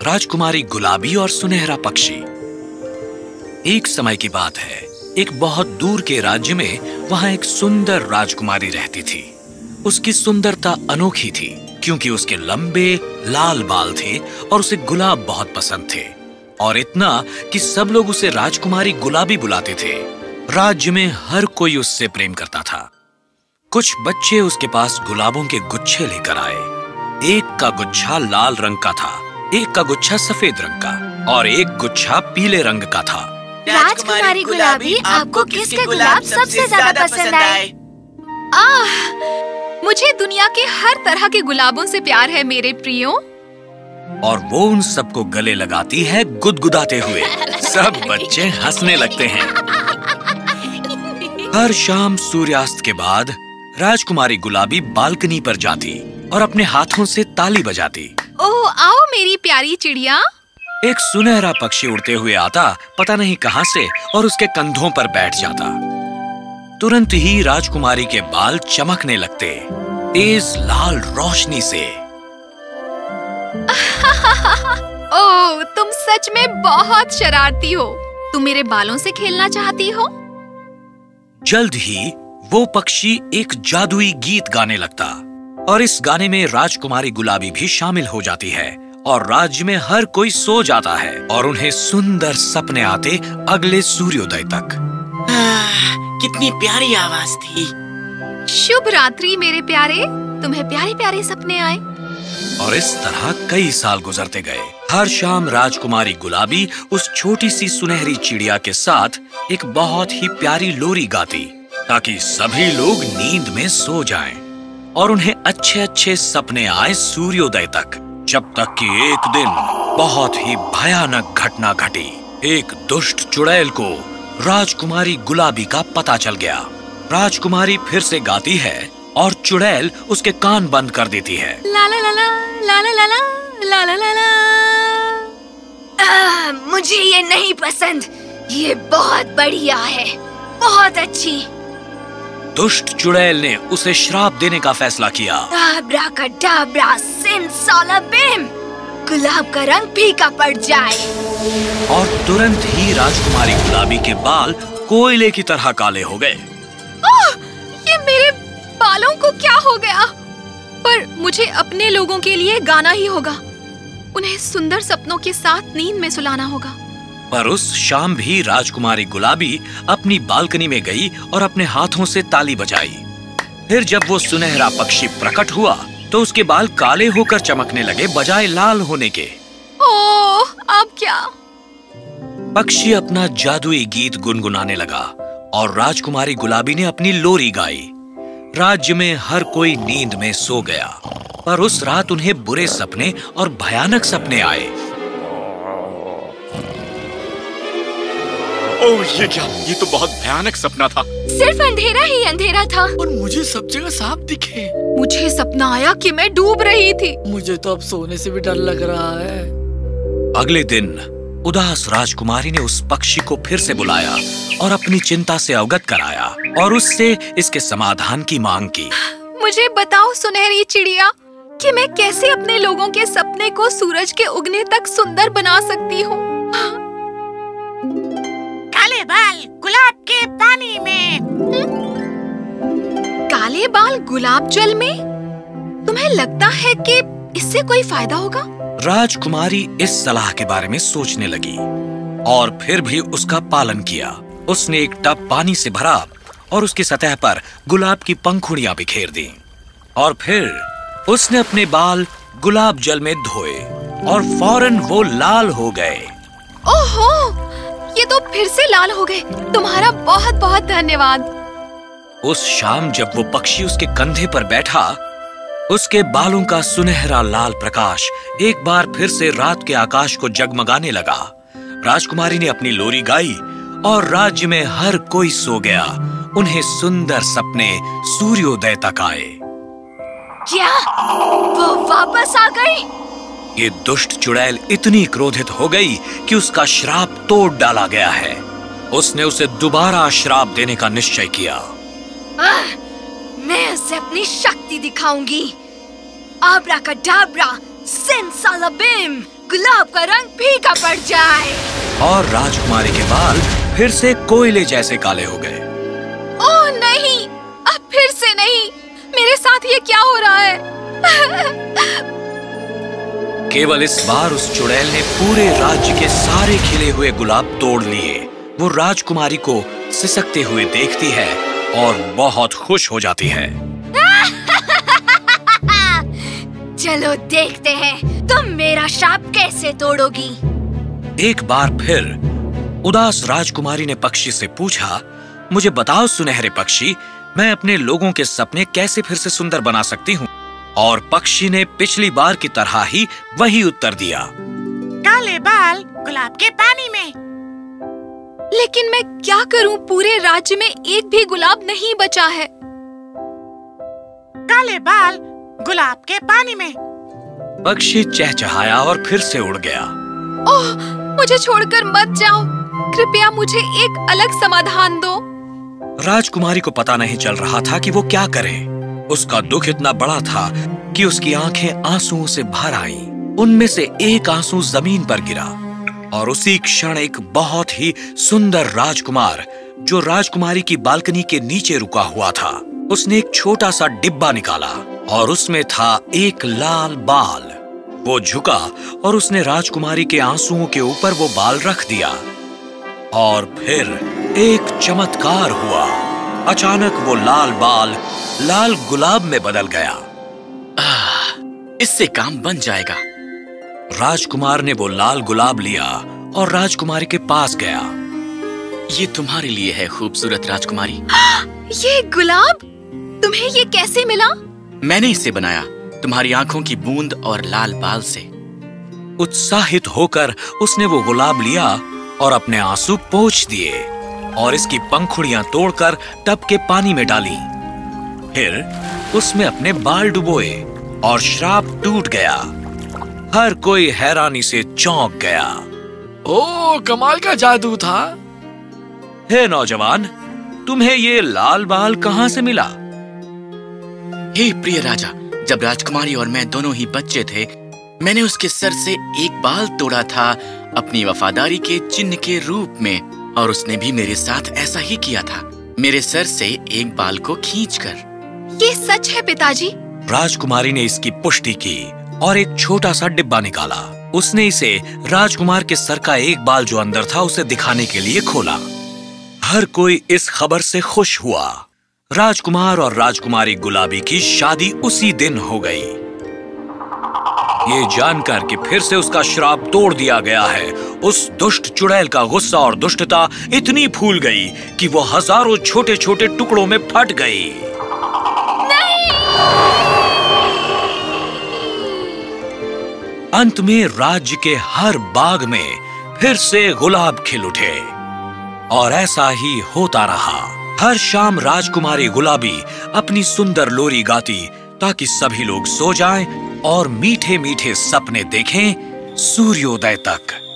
राजकुमारी गुलाबी और सुनहरा पक्षी। एक समय की बात है, एक बहुत दूर के राज्य में वहां एक सुंदर राजकुमारी रहती थी। उसकी सुंदरता अनोखी थी क्योंकि उसके लंबे लाल बाल थे और उसे गुलाब बहुत पसंद थे, और इतना कि सब लोग उसे राजकुमारी गुलाबी बुलाते थे। राज्य में हर कोई उससे प्रेम करता था। कुछ बच्चे उसके पास गुलाबों के गुच्छे लेकर आए। एक का गुच्छा लाल रंग का था, एक का गुच्छा सफेद रंग का और एक गुच्छा पीले रंग का था। राजकुमारी गुलाबी, आपको किसके गुलाब सबसे ज्यादा पसंद आए? मुझे दुनिया के हर तरह के गुलाबों से प्यार है मेरे प्रियो। और वो उन सबको गले लगाती है गुदगुदाते हुए। सब बच्चे हंसने लगते हैं। हर शाम सूर्यास्त के बाद राजकुमारी गुलाबी बालकनी पर जाती और अपने हाथों से ताली बजाती। ओह, आओ मेरी प्यारी चिड़िया। एक सुनहरा पक्षी उड़ते हुए आता, पता नहीं कहां से, और उसके कंधों पर बैठ जाता। तुरंत ही राजकुमारी के बाल चमकने लगते, तेज लाल रोशनी से। ओह, तुम सच में बहुत शरारती हो। तुम मेरे बालों से खेलना चाहती हो? जल्द ही वो पक्षी एक जादुई गीत गाने लगता और इस गाने में राजकुमारी गुलाबी भी शामिल हो जाती है और राज्य में हर कोई सो जाता है और उन्हें सुंदर सपने आते अगले सूर्योदय तक। कितनी प्यारी आवाज थी। शुभ रात्रि मेरे प्यारे, तुम्हें प्यारे प्यारे सपने आए। और इस तरह कई साल गुजरते गए। हर शाम राजकुमारी गुलाबी उस छोटी सी सुनहरी चिड़िया के साथ एक बहुत ही प्यारी लोरी गाती ताकि सभी लोग नींद में सो जाएं और उन्हें अच्छे अच्छे सपने आए सूर्योदय तक। जब तक कि एक दिन बहुत ही भयानक घटना घटी। एक दुष्ट चुड़ैल को राजकुमारी गुलाबी का पता चल गया। राजकुमारी फिर से गाती है और चुड़ैल उसके कान बंद कर देती है। ला ला ला ला ला ला ला ला ला ला ला। मुझे ये नहीं पसंद। ये बहुत बढ़िया है, बहुत अच्छी। दुष्ट चुड़ैल ने उसे श्राप देने का फैसला किया। अब्राकडाब्रा, सिमसालाबिम, गुलाब का रंग फीका पड़ जाए। और तुरंत ही राजकुमारी गुलाबी के बाल कोयले की तरह काले हो गए। ये मेरे बालों को क्या हो गया? पर मुझे अपने लोगों के लिए गाना ही होगा। उन्हें सुंदर सपनों के साथ नींद में सुलाना होगा। पर उस शाम भी राजकुमारी गुलाबी अपनी बालकनी में गई और अपने हाथों से ताली बजाई। फिर जब वो सुनहरा पक्षी प्रकट हुआ तो उसके बाल काले होकर चमकने लगे बजाय लाल होने के। ओह, अब क्या? पक्षी अपना जादुई गीत गुनगुनाने लगा और राजकुमारी गुलाबी ने अपनी लोरी गाई। राज्य में हर कोई नींद में सो गया, पर उस रात उन्हें बुरे सपने और भयानक सपने आए। ओह, ये क्या? ये तो बहुत भयानक सपना था। सिर्फ अंधेरा ही अंधेरा था और मुझे सब जगह सांप दिखे। मुझे सपना आया कि मैं डूब रही थी। मुझे तो अब सोने से भी डर लग रहा है। अगले दिन उदास राजकुमारी ने उस पक्षी को फिर से बुलाया और अपनी चिंता से अवगत कराया और उससे इसके समाधान की मांग की। मुझे बताओ सुनहरी चिड़िया कि मैं कैसे अपने लोगों के सपने को सूरज के उगने तक सुंदर बना सकती हूँ। काले बाल गुलाब के पानी में। काले बाल गुलाब जल में? तुम्हें लगता है कि इससे कोई फायदा होगा? राजकुमारी इस सलाह के बारे में सोचने लगी और फिर भी उसका पालन किया। उसने एक टब पानी से भरा और उसकी सतह पर गुलाब की पंखुड़ियां बिखेर दी और फिर उसने अपने बाल गुलाब जल में धोए और फौरन वो लाल हो गए। ओहो, ये तो फिर से लाल हो गए। तुम्हारा बहुत बहुत धन्यवाद। उस शाम जब वो पक्षी उसके कंधे पर बैठा, उसके बालों का सुनहरा लाल प्रकाश एक बार फिर से रात के आकाश को जगमगाने लगा। राजकुमारी ने अपनी लोरी गाई और राज्य में हर कोई सो गया। उन्हें सुंदर सपने सूर्योदय तक आए। क्या वो वापस आ गई? ये दुष्ट चुड़ैल इतनी क्रोधित हो गई कि उसका श्राप तोड़ डाला गया है। उसने उसे दोबारा श्राप देने का निश्चय किया। मैं उसे अपनी शक्ति दिखाऊंगी। आब्राकाडाब्रा, सिमसालाबिम, गुलाब का रंग फीका पड़ जाए। और राजकुमारी के बाल फिर से कोयले जैसे काले हो गए। ओह नहीं, अब फिर से नहीं। मेरे साथ ये क्या हो रहा है? केवल इस बार उस चुड़ैल ने पूरे राज्य के सारे खिले हुए गुलाब तोड़ लिए। वो राजकुमारी को सिसकते हुए देखती है और बहुत खुश हो जाती है। चलो देखते हैं तुम मेरा शाप कैसे तोड़ोगी। एक बार फिर उदास राजकुमारी ने पक्षी से पूछा, मुझे बताओ सुनहरे पक्षी, मैं अपने लोगों के सपने कैसे फिर से सुंदर बना सकती हूँ? और पक्षी ने पिछली बार की तरह ही वही उत्तर दिया, काले बाल गुलाब के पानी में। लेकिन मैं क्या करूं? पूरे राज्य में एक भी गुलाब नहीं बचा है। काले बाल गुलाब के पानी में। पक्षी चहचहाया और फिर से उड़ गया। ओह, मुझे छोड़कर मत जाओ। कृपया मुझे एक अलग समाधान दो। राजकुमारी को पता नहीं चल रहा था कि वो क्या करे। उसका दुख इतना बड़ा था कि उसकी आंखें आंसुओं से भर आईं। उनमें से एक आंसू जमीन पर गिरा और उसी क्षण एक बहुत ही सुंदर राजकुमार, जो राजकुमारी की बालकनी के नीचे रुका हुआ था, उसने एक छोटा सा डिब्बा निकाला और उसमें था एक लाल बाल। वो झुका और उसने राजकुमारी के आंसुओं के ऊपर वो बाल रख दिया। और फिर एक चमत्कार हुआ। अचानक वो लाल बाल लाल गुलाब में बदल गया। इससे काम बन जाएगा। राजकुमार ने वो लाल गुलाब लिया और राजकुमारी के पास गया। ये तुम्हारे लिए है खूबसूरत राजकुमारी। ये गुलाब तुम्हें ये कैसे मिला? मैंने इसे बनाया तुम्हारी आंखों की बूंद और लाल बाल से। उत्साहित होकर उसने वो गुलाब लिया और अपने आंसू पोंछ दिए और इसकी पंखुड़ियां तोड़कर टब के पानी में डाली। फिर उसमें अपने बाल डुबोए और श्राप टूट गया। हर कोई हैरानी से चौंक गया। ओह, कमाल का जादू था। हे नौजवान, तुम्हें ये लाल बाल कहाँ से मिला? हे प्रिय राजा, जब राजकुमारी और मैं दोनों ही बच्चे थे, मैंने उसके सर से एक बाल तोड़ा था अपनी वफादारी के चिन्ह के रूप में, और उसने भी मेरे साथ ऐसा ही किया था, मेरे सर से एक बाल को खींचकर। ये सच है पिताजी? राजकुमारी ने इसकी पुष्टि की और एक छोटा सा डिब्बा निकाला। उसने इसे राजकुमार के सर का एक बाल जो अंदर था उसे दिखाने के लिए खोला। हर कोई इस खबर से खुश हुआ। राजकुमार और राजकुमारी गुलाबी की शादी उसी दिन हो गई। ये जानकर कि फिर से उसका श्राप तोड़ दिया गया है, उस दुष्ट चुड़ैल का गुस्सा और दुष्टता इतनी फूल गई कि वो हजारों छोटे छोटे टुकड़ों में फट गई। अंत में राज्य के हर बाग में फिर से गुलाब खिल उठे और ऐसा ही होता रहा। हर शाम राजकुमारी गुलाबी अपनी सुंदर लोरी गाती ताकि सभी लोग सो जाएं और मीठे मीठे सपने देखें सूर्योदय तक।